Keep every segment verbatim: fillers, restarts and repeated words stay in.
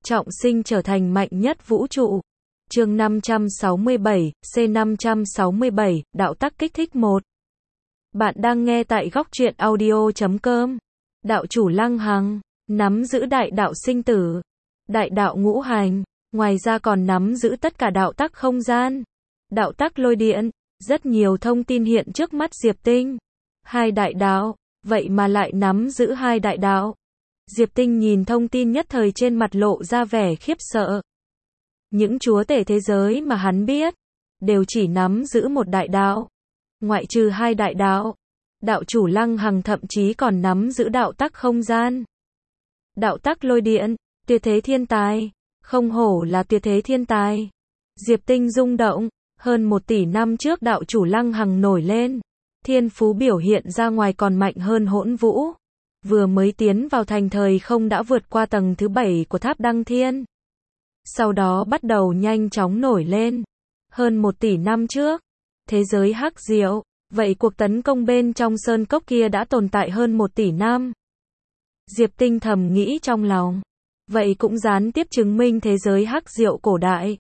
trọng sinh trở thành mạnh nhất vũ trụ. Chương năm trăm sáu mươi bảy, C năm trăm sáu mươi bảy, đạo tắc kích thích một. Bạn đang nghe tại góc truyện audio chấm com. Đạo chủ Lăng Hằng, nắm giữ đại đạo sinh tử, đại đạo ngũ hành, ngoài ra còn nắm giữ tất cả đạo tắc không gian, đạo tắc lôi điện, rất nhiều thông tin hiện trước mắt Diệp Tinh. Hai đại đạo, vậy mà lại nắm giữ hai đại đạo. Diệp Tinh nhìn thông tin nhất thời trên mặt lộ ra vẻ khiếp sợ. Những chúa tể thế giới mà hắn biết, đều chỉ nắm giữ một đại đạo. Ngoại trừ hai đại đạo, đạo chủ Lăng Hằng thậm chí còn nắm giữ đạo tắc không gian. Đạo tắc lôi điện, tuyệt thế thiên tài, không hổ là tuyệt thế thiên tài. Diệp Tinh rung động, hơn một tỷ năm trước đạo chủ Lăng Hằng nổi lên, thiên phú biểu hiện ra ngoài còn mạnh hơn Hỗn Vũ. Vừa mới tiến vào thành thời không đã vượt qua tầng thứ bảy của tháp Đăng Thiên. Sau đó bắt đầu nhanh chóng nổi lên. Hơn một tỷ năm trước, thế giới hắc diệu, vậy cuộc tấn công bên trong sơn cốc kia đã tồn tại hơn một tỷ năm. Diệp Tinh thầm nghĩ trong lòng, vậy cũng gián tiếp chứng minh thế giới hắc diệu cổ đại.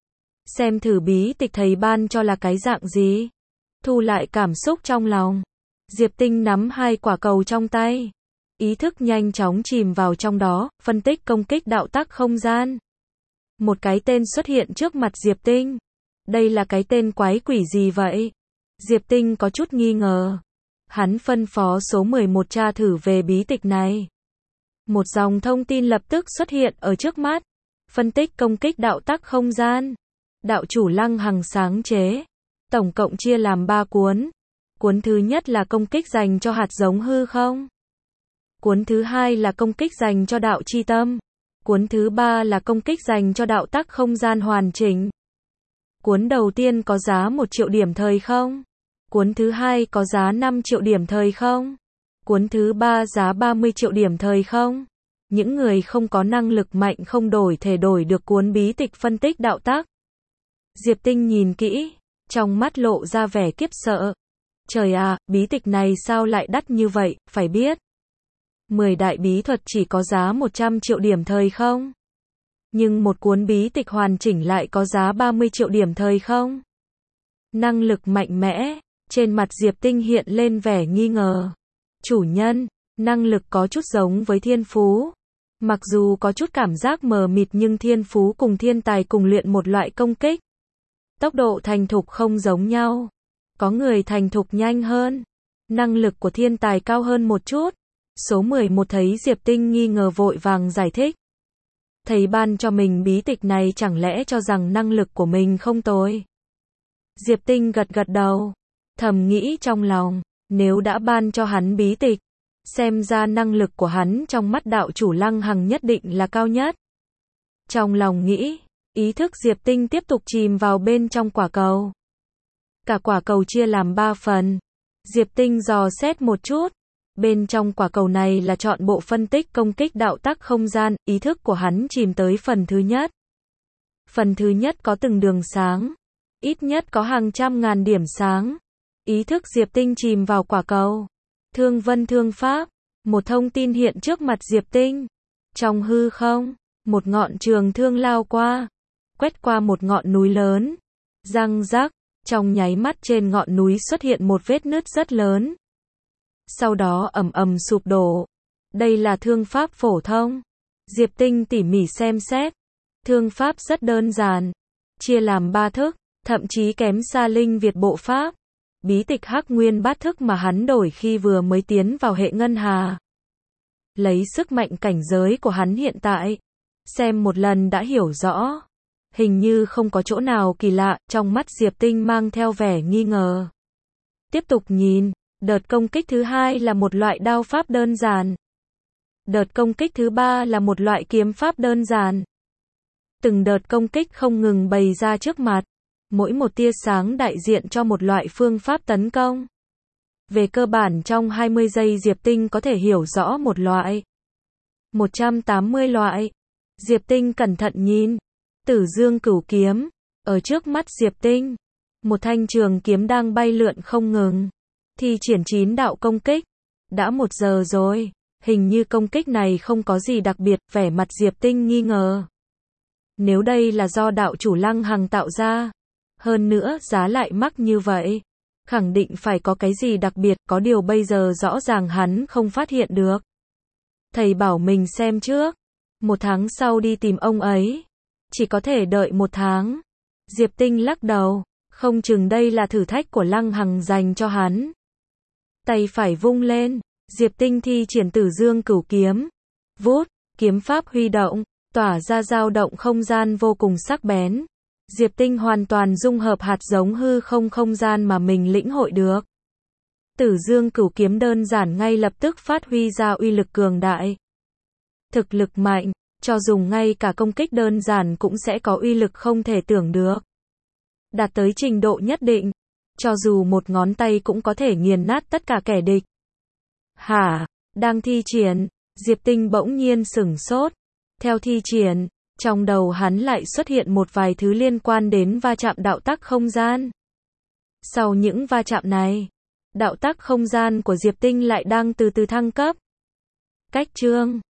Xem thử bí tịch thầy ban cho là cái dạng gì. Thu lại cảm xúc trong lòng, Diệp Tinh nắm hai quả cầu trong tay, ý thức nhanh chóng chìm vào trong đó, phân tích công kích đạo tắc không gian. Một cái tên xuất hiện trước mặt Diệp Tinh. Đây là cái tên quái quỷ gì vậy? Diệp Tinh có chút nghi ngờ. Hắn phân phó số mười một tra thử về bí tịch này. Một dòng thông tin lập tức xuất hiện ở trước mắt. Phân tích công kích đạo tắc không gian. Đạo chủ Lăng Hằng sáng chế. Tổng cộng chia làm ba cuốn. Cuốn thứ nhất là công kích dành cho hạt giống hư không. Cuốn thứ hai là công kích dành cho đạo chi tâm. Cuốn thứ ba là công kích dành cho đạo tắc không gian hoàn chỉnh. Cuốn đầu tiên có giá một triệu điểm thời không. Cuốn thứ hai có giá năm triệu điểm thời không. Cuốn thứ ba giá ba mươi triệu điểm thời không. Những người không có năng lực mạnh không đổi thể đổi được cuốn bí tịch phân tích đạo tắc. Diệp Tinh nhìn kỹ, trong mắt lộ ra vẻ kiếp sợ. Trời à, bí tịch này sao lại đắt như vậy, phải biết. mười đại bí thuật chỉ có giá một trăm triệu điểm thời không. Nhưng một cuốn bí tịch hoàn chỉnh lại có giá ba mươi triệu điểm thời không. Năng lực mạnh mẽ, trên mặt Diệp Tinh hiện lên vẻ nghi ngờ. Chủ nhân, năng lực có chút giống với thiên phú. Mặc dù có chút cảm giác mờ mịt nhưng thiên phú cùng thiên tài cùng luyện một loại công kích. Tốc độ thành thục không giống nhau. Có người thành thục nhanh hơn. Năng lực của thiên tài cao hơn một chút. Số mười một thấy Diệp Tinh nghi ngờ vội vàng giải thích. Thầy ban cho mình bí tịch này chẳng lẽ cho rằng năng lực của mình không tồi. Diệp Tinh gật gật đầu, thầm nghĩ trong lòng, nếu đã ban cho hắn bí tịch, xem ra năng lực của hắn trong mắt đạo chủ Lăng Hằng nhất định là cao nhất. Trong lòng nghĩ, ý thức Diệp Tinh tiếp tục chìm vào bên trong quả cầu. Cả quả cầu chia làm ba phần. Diệp Tinh dò xét một chút. Bên trong quả cầu này là chọn bộ phân tích công kích đạo tắc không gian, ý thức của hắn chìm tới phần thứ nhất. Phần thứ nhất có từng đường sáng, ít nhất có hàng trăm ngàn điểm sáng. Ý thức Diệp Tinh chìm vào quả cầu. Thương vân thương pháp, một thông tin hiện trước mặt Diệp Tinh. Trong hư không, một ngọn trường thương lao qua, quét qua một ngọn núi lớn. Răng rắc, trong nháy mắt trên ngọn núi xuất hiện một vết nứt rất lớn. Sau đó ầm ầm sụp đổ. Đây là thương pháp phổ thông. Diệp Tinh tỉ mỉ xem xét. Thương pháp rất đơn giản. Chia làm ba thức, thậm chí kém xa linh Việt bộ pháp. Bí tịch Hắc Nguyên Bát thức mà hắn đổi khi vừa mới tiến vào hệ ngân hà. Lấy sức mạnh cảnh giới của hắn hiện tại. Xem một lần đã hiểu rõ. Hình như không có chỗ nào kỳ lạ, trong mắt Diệp Tinh mang theo vẻ nghi ngờ. Tiếp tục nhìn. Đợt công kích thứ hai là một loại đao pháp đơn giản. Đợt công kích thứ ba là một loại kiếm pháp đơn giản. Từng đợt công kích không ngừng bày ra trước mặt. Mỗi một tia sáng đại diện cho một loại phương pháp tấn công. Về cơ bản trong hai mươi giây Diệp Tinh có thể hiểu rõ một loại. một trăm tám mươi loại. Diệp Tinh cẩn thận nhìn. Tử Dương Cửu Kiếm. Ở trước mắt Diệp Tinh. Một thanh trường kiếm đang bay lượn không ngừng. Thi triển chín đạo công kích. Đã một giờ rồi, hình như công kích này không có gì đặc biệt, vẻ mặt Diệp Tinh nghi ngờ. Nếu đây là do đạo chủ Lăng Hằng tạo ra, hơn nữa giá lại mắc như vậy, khẳng định phải có cái gì đặc biệt, có điều bây giờ rõ ràng hắn không phát hiện được. Thầy bảo mình xem trước, một tháng sau đi tìm ông ấy. Chỉ có thể đợi một tháng. Diệp Tinh lắc đầu, không chừng đây là thử thách của Lăng Hằng dành cho hắn. Tay phải vung lên, Diệp Tinh thi triển Tử Dương Cửu Kiếm. Vút, kiếm pháp huy động, tỏa ra dao động không gian vô cùng sắc bén. Diệp Tinh hoàn toàn dung hợp hạt giống hư không không gian mà mình lĩnh hội được. Tử Dương Cửu Kiếm đơn giản ngay lập tức phát huy ra uy lực cường đại. Thực lực mạnh, cho dùng ngay cả công kích đơn giản cũng sẽ có uy lực không thể tưởng được. Đạt tới trình độ nhất định, cho dù một ngón tay cũng có thể nghiền nát tất cả kẻ địch. Hả? Đang thi triển, Diệp Tinh bỗng nhiên sửng sốt. Theo thi triển, trong đầu hắn lại xuất hiện một vài thứ liên quan đến va chạm đạo tắc không gian. Sau những va chạm này, đạo tắc không gian của Diệp Tinh lại đang từ từ thăng cấp. Cách chương